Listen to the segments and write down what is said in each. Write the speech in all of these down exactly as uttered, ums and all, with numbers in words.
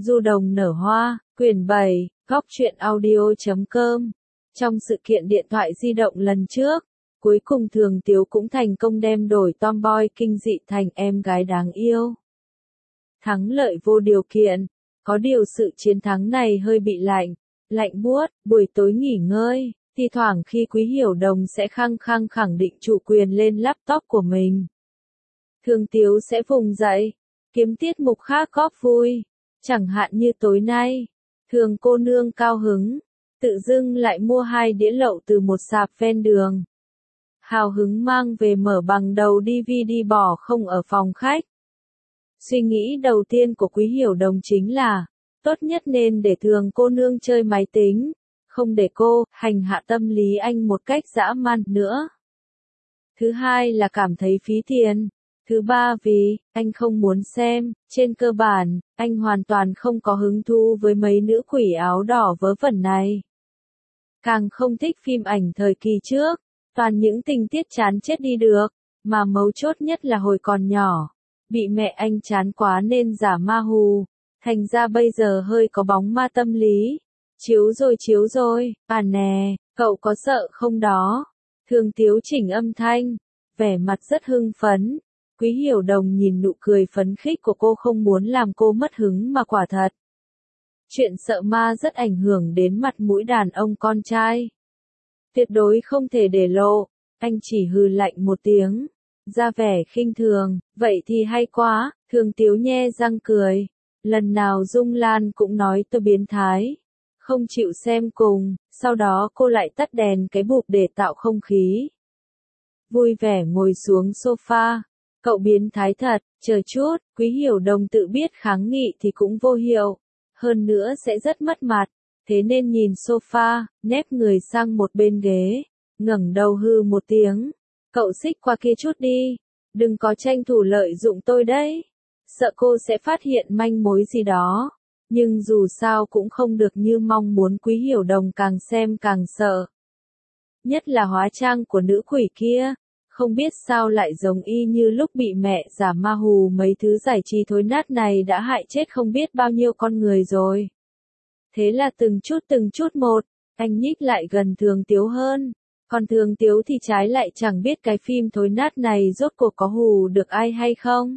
Du đồng nở hoa, quyển bảy, góc truyện audio chấm com. Trong sự kiện điện thoại di động lần trước, cuối cùng Thường Tiếu cũng thành công đem đổi tomboy kinh dị thành em gái đáng yêu. Thắng lợi vô điều kiện, có điều sự chiến thắng này hơi bị lạnh, lạnh buốt, buổi tối nghỉ ngơi, thi thoảng khi Quý Hiểu Đồng sẽ khăng khăng khẳng định chủ quyền lên laptop của mình. Thường Tiếu sẽ vùng dậy, kiếm tiết mục khác góp vui, chẳng hạn như tối nay, Thường cô nương cao hứng, tự dưng lại mua hai đĩa lậu từ một sạp ven đường. Hào hứng mang về mở bằng đầu đê vê đê bỏ không ở phòng khách. Suy nghĩ đầu tiên của Quý Hiểu Đồng chính là, tốt nhất nên để Thường cô nương chơi máy tính, không để cô hành hạ tâm lý anh một cách dã man nữa. Thứ hai là cảm thấy phí tiền. Thứ ba vì, anh không muốn xem, trên cơ bản, anh hoàn toàn không có hứng thú với mấy nữ quỷ áo đỏ vớ vẩn này. Càng không thích phim ảnh thời kỳ trước, toàn những tình tiết chán chết đi được, mà mấu chốt nhất là hồi còn nhỏ, bị mẹ anh chán quá nên giả ma hù, thành ra bây giờ hơi có bóng ma tâm lý. Chiếu rồi chiếu rồi, à nè, cậu có sợ không đó? Thường Tiếu chỉnh âm thanh, vẻ mặt rất hưng phấn. Quý Hiểu Đồng nhìn nụ cười phấn khích của cô không muốn làm cô mất hứng mà quả thật. Chuyện sợ ma rất ảnh hưởng đến mặt mũi đàn ông con trai. Tuyệt đối không thể để lộ, anh chỉ hừ lạnh một tiếng, ra vẻ khinh thường, vậy thì hay quá, Thường Tiếu nhe răng cười. Lần nào Dung Lan cũng nói tôi biến thái, không chịu xem cùng, sau đó cô lại tắt đèn cái bụp để tạo không khí. Vui vẻ ngồi xuống sofa. Cậu biến thái thật, chờ chút, Quý Hiểu Đồng tự biết kháng nghị thì cũng vô hiệu, hơn nữa sẽ rất mất mặt, thế nên nhìn sofa, nép người sang một bên ghế, ngẩng đầu hư một tiếng, cậu xích qua kia chút đi, đừng có tranh thủ lợi dụng tôi đấy, sợ cô sẽ phát hiện manh mối gì đó, nhưng dù sao cũng không được như mong muốn. Quý Hiểu Đồng càng xem càng sợ, nhất là hóa trang của nữ quỷ kia. Không biết sao lại giống y như lúc bị mẹ giả ma hù. Mấy thứ giải trí thối nát này đã hại chết không biết bao nhiêu con người rồi. Thế là từng chút từng chút một, anh nhích lại gần Thường Tiếu hơn. Còn Thường Tiếu thì trái lại chẳng biết cái phim thối nát này rốt cuộc có hù được ai hay không.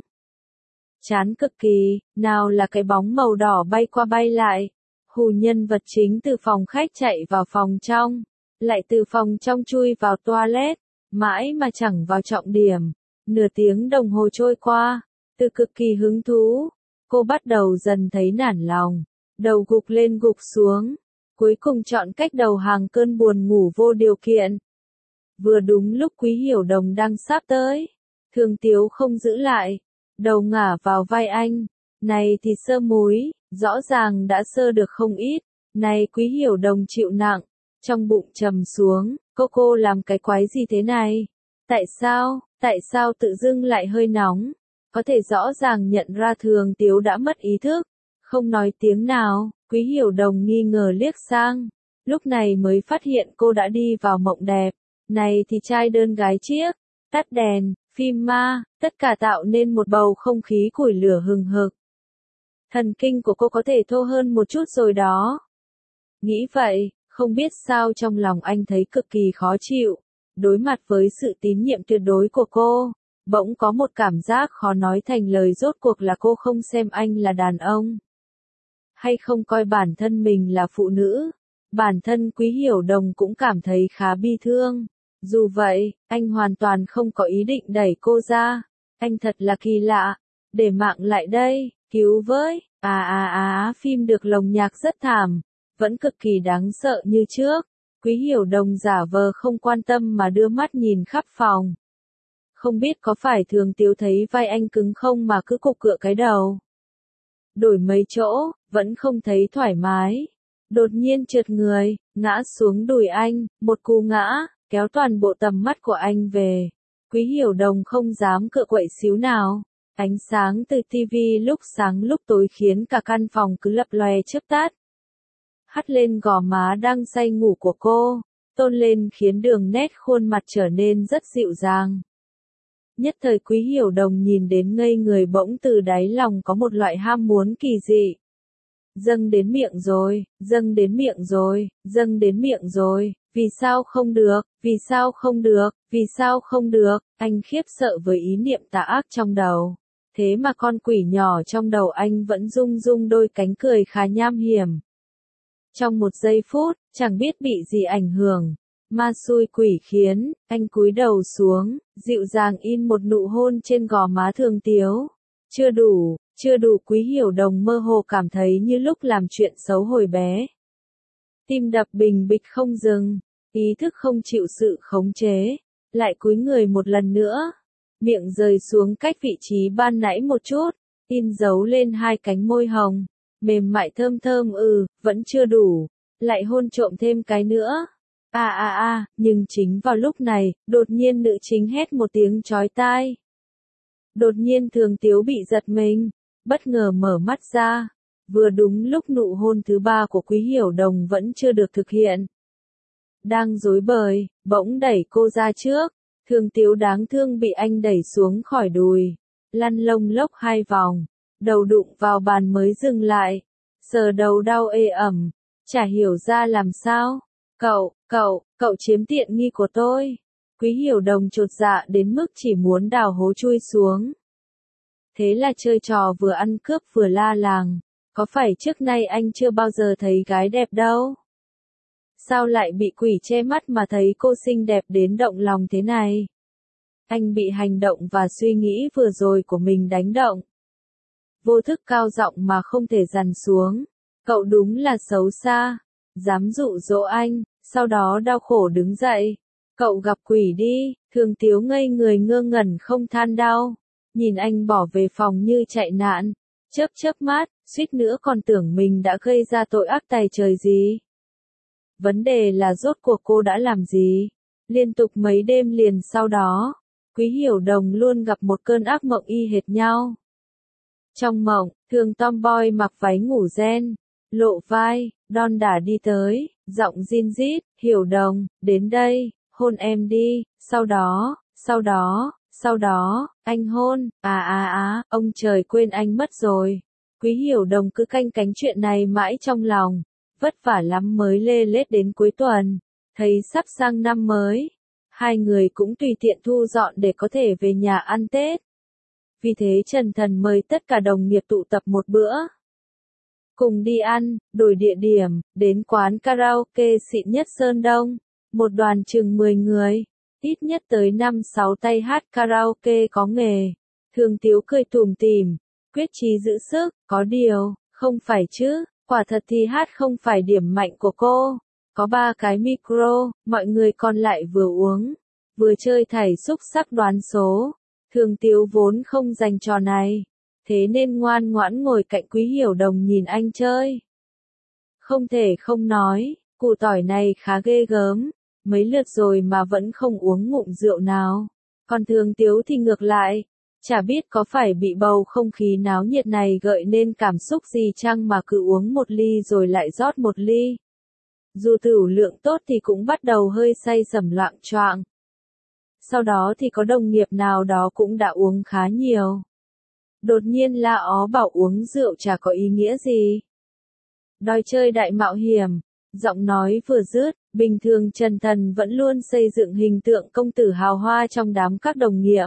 Chán cực kỳ, nào là cái bóng màu đỏ bay qua bay lại, hù nhân vật chính từ phòng khách chạy vào phòng trong, lại từ phòng trong chui vào toilet. Mãi mà chẳng vào trọng điểm, nửa tiếng đồng hồ trôi qua, từ cực kỳ hứng thú, cô bắt đầu dần thấy nản lòng, đầu gục lên gục xuống, cuối cùng chọn cách đầu hàng cơn buồn ngủ vô điều kiện. Vừa đúng lúc Quý Hiểu Đồng đang sắp tới, Thường Tiếu không giữ lại, đầu ngả vào vai anh, này thì sơ múi, rõ ràng đã sơ được không ít, này Quý Hiểu Đồng chịu nặng, trong bụng trầm xuống. Cô cô làm cái quái gì thế này? Tại sao, tại sao tự dưng lại hơi nóng? Có thể rõ ràng nhận ra Thường Tiếu đã mất ý thức, không nói tiếng nào. Quý Hiểu Đồng nghi ngờ liếc sang, lúc này mới phát hiện cô đã đi vào mộng đẹp. Này thì trai đơn gái chiếc, tắt đèn, phim ma, tất cả tạo nên một bầu không khí củi lửa hừng hực. Thần kinh của cô có thể thô hơn một chút rồi đó. Nghĩ vậy. Không biết sao trong lòng anh thấy cực kỳ khó chịu, đối mặt với sự tín nhiệm tuyệt đối của cô, bỗng có một cảm giác khó nói thành lời. Rốt cuộc là cô không xem anh là đàn ông, hay không coi bản thân mình là phụ nữ. Bản thân Quý Hiểu Đồng cũng cảm thấy khá bi thương. Dù vậy, anh hoàn toàn không có ý định đẩy cô ra. Anh thật là kỳ lạ, để mạng lại đây, cứu với, à à à phim được lồng nhạc rất thảm. Vẫn cực kỳ đáng sợ như trước. Quý Hiểu Đồng giả vờ không quan tâm mà đưa mắt nhìn khắp phòng. Không biết có phải Thường Tiếu thấy vai anh cứng không mà cứ cục cựa cái đầu. Đổi mấy chỗ, vẫn không thấy thoải mái. Đột nhiên trượt người, ngã xuống đùi anh, một cú ngã, kéo toàn bộ tầm mắt của anh về. Quý Hiểu Đồng không dám cựa quậy xíu nào. Ánh sáng từ tivi lúc sáng lúc tối khiến cả căn phòng cứ lập lòe chớp tắt. Hắt lên gò má đang say ngủ của cô, tôn lên khiến đường nét khuôn mặt trở nên rất dịu dàng. Nhất thời Quý Hiểu Đồng nhìn đến ngây người, bỗng từ đáy lòng có một loại ham muốn kỳ dị. dâng đến miệng rồi, dâng đến miệng rồi, dâng đến miệng rồi, vì sao không được, vì sao không được, vì sao không được, anh khiếp sợ với ý niệm tà ác trong đầu. Thế mà con quỷ nhỏ trong đầu anh vẫn rung rung đôi cánh cười khá nham hiểm. Trong một giây phút, chẳng biết bị gì ảnh hưởng, ma xui quỷ khiến, anh cúi đầu xuống, dịu dàng in một nụ hôn trên gò má Thường Tiếu. Chưa đủ, chưa đủ. Quý Hiểu Đồng mơ hồ cảm thấy như lúc làm chuyện xấu hồi bé. Tim đập bình bịch không dừng, ý thức không chịu sự khống chế, lại cúi người một lần nữa. Miệng rời xuống cách vị trí ban nãy một chút, in dấu lên hai cánh môi hồng, mềm mại thơm thơm. Ừ, vẫn chưa đủ, lại hôn trộm thêm cái nữa. À à à, nhưng chính vào lúc này, đột nhiên nữ chính hét một tiếng chói tai. Đột nhiên Thường Tiếu bị giật mình, bất ngờ mở mắt ra, vừa đúng lúc nụ hôn thứ ba của Quý Hiểu Đồng vẫn chưa được thực hiện. Đang rối bời, bỗng đẩy cô ra trước, Thường Tiếu đáng thương bị anh đẩy xuống khỏi đùi, lăn lông lốc hai vòng, đầu đụng vào bàn mới dừng lại, sờ đầu đau ê ẩm, chả hiểu ra làm sao. Cậu, cậu, cậu chiếm tiện nghi của tôi. Quý Hiểu Đồng chột dạ đến mức chỉ muốn đào hố chui xuống. Thế là chơi trò vừa ăn cướp vừa la làng, có phải trước nay anh chưa bao giờ thấy gái đẹp đâu? Sao lại bị quỷ che mắt mà thấy cô xinh đẹp đến động lòng thế này? Anh bị hành động và suy nghĩ vừa rồi của mình đánh động. Vô thức cao giọng mà không thể dằn xuống. Cậu đúng là xấu xa, dám dụ dỗ anh, sau đó đau khổ đứng dậy. Cậu gặp quỷ đi. Thường Tiếu ngây người ngơ ngẩn không than đau, nhìn anh bỏ về phòng như chạy nạn, chớp chớp mắt, suýt nữa còn tưởng mình đã gây ra tội ác tày trời gì. Vấn đề là rốt cuộc cô đã làm gì? Liên tục mấy đêm liền sau đó, Quý Hiểu Đồng luôn gặp một cơn ác mộng y hệt nhau. Trong mộng, Thường tomboy mặc váy ngủ ren, lộ vai, đon đả đi tới, giọng rin rít, Hiểu Đồng, đến đây, hôn em đi. Sau đó, sau đó, sau đó, anh hôn. À à à, ông trời quên anh mất rồi. Quý Hiểu Đồng cứ canh cánh chuyện này mãi trong lòng, vất vả lắm mới lê lết đến cuối tuần, thấy sắp sang năm mới, hai người cũng tùy tiện thu dọn để có thể về nhà ăn Tết. Vì thế Trần Thần mời tất cả đồng nghiệp tụ tập một bữa, cùng đi ăn, đổi địa điểm, đến quán karaoke xịn nhất Sơn Đông, một đoàn chừng mười người, ít nhất tới năm sáu tay hát karaoke có nghề. Thường Tiếu cười tủm tỉm, quyết chí giữ sức, có điều, không phải chứ, quả thật thì hát không phải điểm mạnh của cô. Có ba cái micro, mọi người còn lại vừa uống, vừa chơi thảy xúc sắc đoán số. Thường Tiếu vốn không dành trò này, thế nên ngoan ngoãn ngồi cạnh Quý Hiểu Đồng nhìn anh chơi. Không thể không nói, củ tỏi này khá ghê gớm, mấy lượt rồi mà vẫn không uống ngụm rượu nào. Còn Thường Tiếu thì ngược lại, chả biết có phải bị bầu không khí náo nhiệt này gợi nên cảm xúc gì chăng mà cứ uống một ly rồi lại rót một ly. Dù tửu lượng tốt thì cũng bắt đầu hơi say sẩm loạng choạng. Sau đó thì có đồng nghiệp nào đó cũng đã uống khá nhiều. Đột nhiên la ó bảo uống rượu chả có ý nghĩa gì. Đòi chơi đại mạo hiểm, giọng nói vừa dứt, bình thường Trần Thần vẫn luôn xây dựng hình tượng công tử hào hoa trong đám các đồng nghiệp.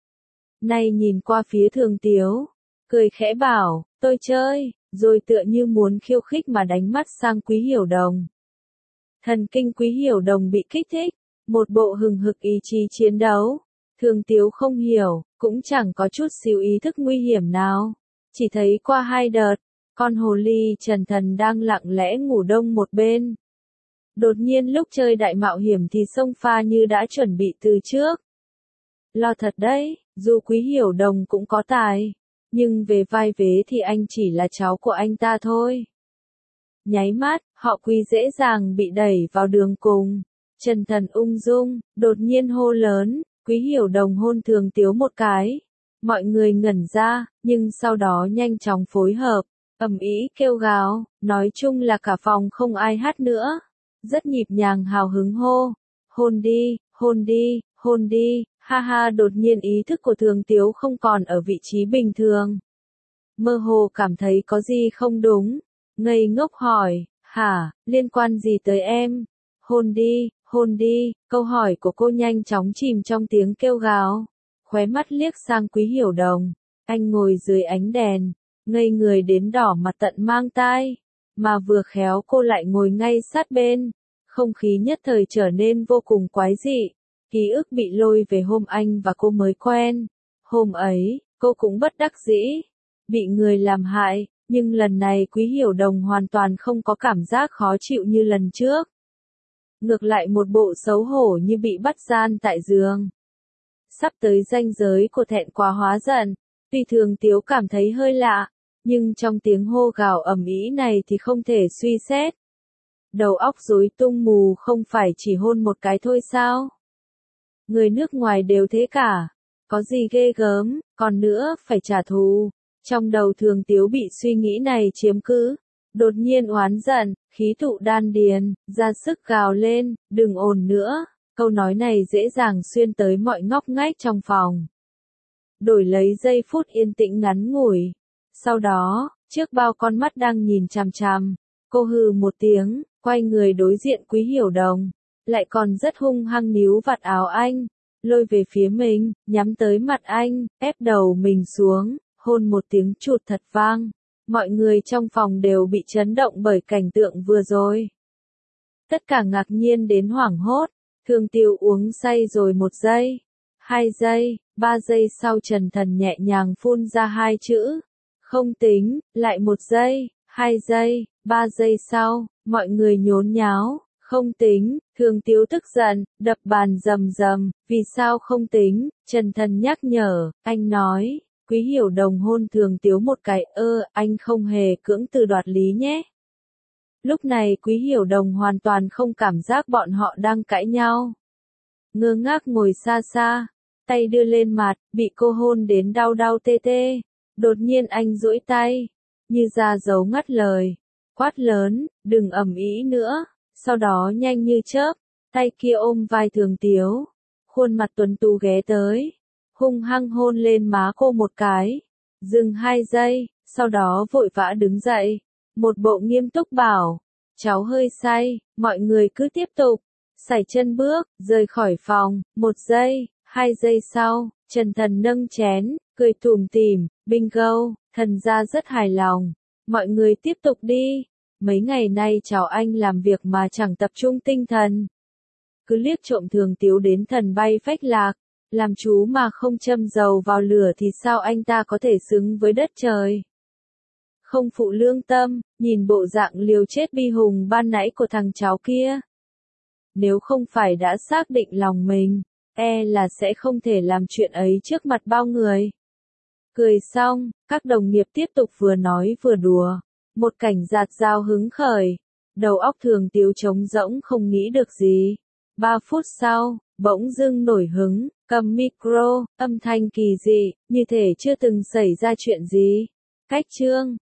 Nay nhìn qua phía Thường Tiếu, cười khẽ bảo, tôi chơi, rồi tựa như muốn khiêu khích mà đánh mắt sang Quý Hiểu Đồng. Thần kinh Quý Hiểu Đồng bị kích thích, một bộ hừng hực ý chí chiến đấu. Thường Tiếu không hiểu, cũng chẳng có chút xíu ý thức nguy hiểm nào. Chỉ thấy qua hai đợt, con hồ ly Trần Thần đang lặng lẽ ngủ đông một bên. Đột nhiên lúc chơi đại mạo hiểm thì xông pha như đã chuẩn bị từ trước. Lo thật đấy, dù Quý Hiểu Đồng cũng có tài, nhưng về vai vế thì anh chỉ là cháu của anh ta thôi. Nháy mắt, họ Quý dễ dàng bị đẩy vào đường cùng. Trần Thần ung dung, đột nhiên hô lớn, Quý Hiểu Đồng hôn Thường Tiếu một cái. Mọi người ngẩn ra, nhưng sau đó nhanh chóng phối hợp, ầm ĩ kêu gào, nói chung là cả phòng không ai hát nữa. Rất nhịp nhàng hào hứng hô, hôn đi, hôn đi, hôn đi, ha ha. Đột nhiên ý thức của Thường Tiếu không còn ở vị trí bình thường. Mơ hồ cảm thấy có gì không đúng, Ngây ngốc hỏi, hả, liên quan gì tới em? Hôn đi, hôn đi, câu hỏi của cô nhanh chóng chìm trong tiếng kêu gào. Khóe mắt liếc sang Quý Hiểu Đồng, anh ngồi dưới ánh đèn, ngây người đến đỏ mặt tận mang tai, mà vừa khéo cô lại ngồi ngay sát bên, không khí nhất thời trở nên vô cùng quái dị, ký ức bị lôi về hôm anh và cô mới quen. Hôm ấy, cô cũng bất đắc dĩ, bị người làm hại, nhưng lần này Quý Hiểu Đồng hoàn toàn không có cảm giác khó chịu như lần trước. Ngược lại một bộ xấu hổ như bị bắt gian tại giường. Sắp tới ranh giới của thẹn quá hóa giận, tuy Thường Tiếu cảm thấy hơi lạ, nhưng trong tiếng hô gào ầm ĩ này thì không thể suy xét. Đầu óc rối tung mù, không phải chỉ hôn một cái thôi sao? Người nước ngoài đều thế cả, có gì ghê gớm, còn nữa phải trả thù. Trong đầu Thường Tiếu bị suy nghĩ này chiếm cứ, đột nhiên oán giận, khí tụ đan điền, ra sức gào lên, đừng ồn nữa. Câu nói này dễ dàng xuyên tới mọi ngóc ngách trong phòng. Đổi lấy giây phút yên tĩnh ngắn ngủi. Sau đó, trước bao con mắt đang nhìn chằm chằm, cô hừ một tiếng, quay người đối diện Quý Hiểu Đồng, lại còn rất hung hăng níu vạt áo anh, lôi về phía mình, nhắm tới mặt anh, ép đầu mình xuống, hôn một tiếng chụt thật vang. Mọi người trong phòng đều bị chấn động bởi cảnh tượng vừa rồi. Tất cả ngạc nhiên đến hoảng hốt. Thường Tiêu uống say rồi một giây, hai giây, ba giây sau Trần Thần nhẹ nhàng phun ra hai chữ. Không tính, lại một giây, hai giây, ba giây sau, mọi người nhốn nháo. Không tính, Thường Tiêu tức giận, đập bàn rầm rầm, vì sao không tính? Trần Thần nhắc nhở, anh nói, Quý Hiểu Đồng hôn Thường Tiêu một cái, ơ, anh không hề cưỡng từ đoạt lý nhé. Lúc này Quý Hiểu Đồng hoàn toàn không cảm giác bọn họ đang cãi nhau. Ngơ ngác ngồi xa xa, tay đưa lên mặt, bị cô hôn đến đau đau tê tê. Đột nhiên anh duỗi tay, như ra dấu ngắt lời, quát lớn, đừng ầm ĩ nữa. Sau đó nhanh như chớp, tay kia ôm vai Thường Tiếu, khuôn mặt tuấn tú ghé tới, hung hăng hôn lên má cô một cái, dừng hai giây, sau đó vội vã đứng dậy, một bộ nghiêm túc bảo, cháu hơi say, mọi người cứ tiếp tục, sải chân bước, rời khỏi phòng, một giây, hai giây sau, Trần Thần nâng chén, cười tủm tỉm, bingo, thần gia rất hài lòng, mọi người tiếp tục đi. Mấy ngày nay cháu anh làm việc mà chẳng tập trung tinh thần. Cứ liếc trộm Thường Tiếu đến thần bay phách lạc, làm chú mà không châm dầu vào lửa thì sao anh ta có thể xứng với đất trời. Không phụ lương tâm, nhìn bộ dạng liều chết bi hùng ban nãy của thằng cháu kia. Nếu không phải đã xác định lòng mình, e là sẽ không thể làm chuyện ấy trước mặt bao người. Cười xong, các đồng nghiệp tiếp tục vừa nói vừa đùa. Một cảnh giạt dao hứng khởi, đầu óc Thường Tiếu trống rỗng không nghĩ được gì. Ba phút sau, bỗng dưng nổi hứng, cầm micro, âm thanh kỳ dị, như thể chưa từng xảy ra chuyện gì. Cách chương